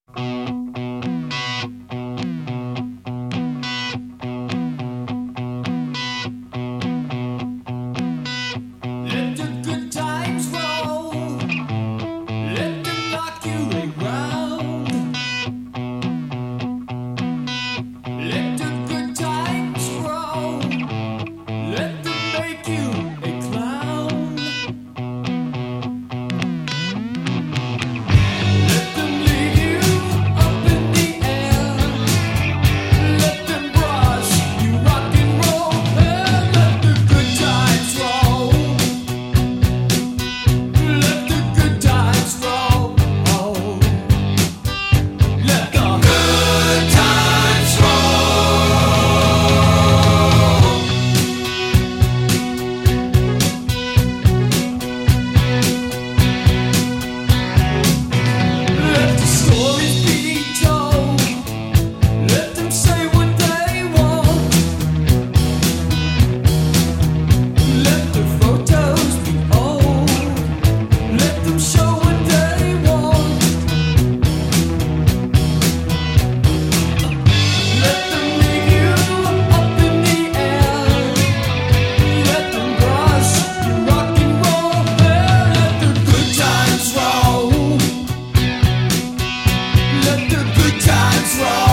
Let the good times roll. Let them rock you around. Let the good times roll. Let them make you a clown. Let them leave you up in the air. Let them brush you rock and roll. And let the good times roll. Let the good times roll. Let the good times Let the stories be told. Let them say what they want. Let the photos be old. Let them show what they want. Let them leave you up in the air. Let them brush you rock and roll. Let the good times roll. Let the good times roll.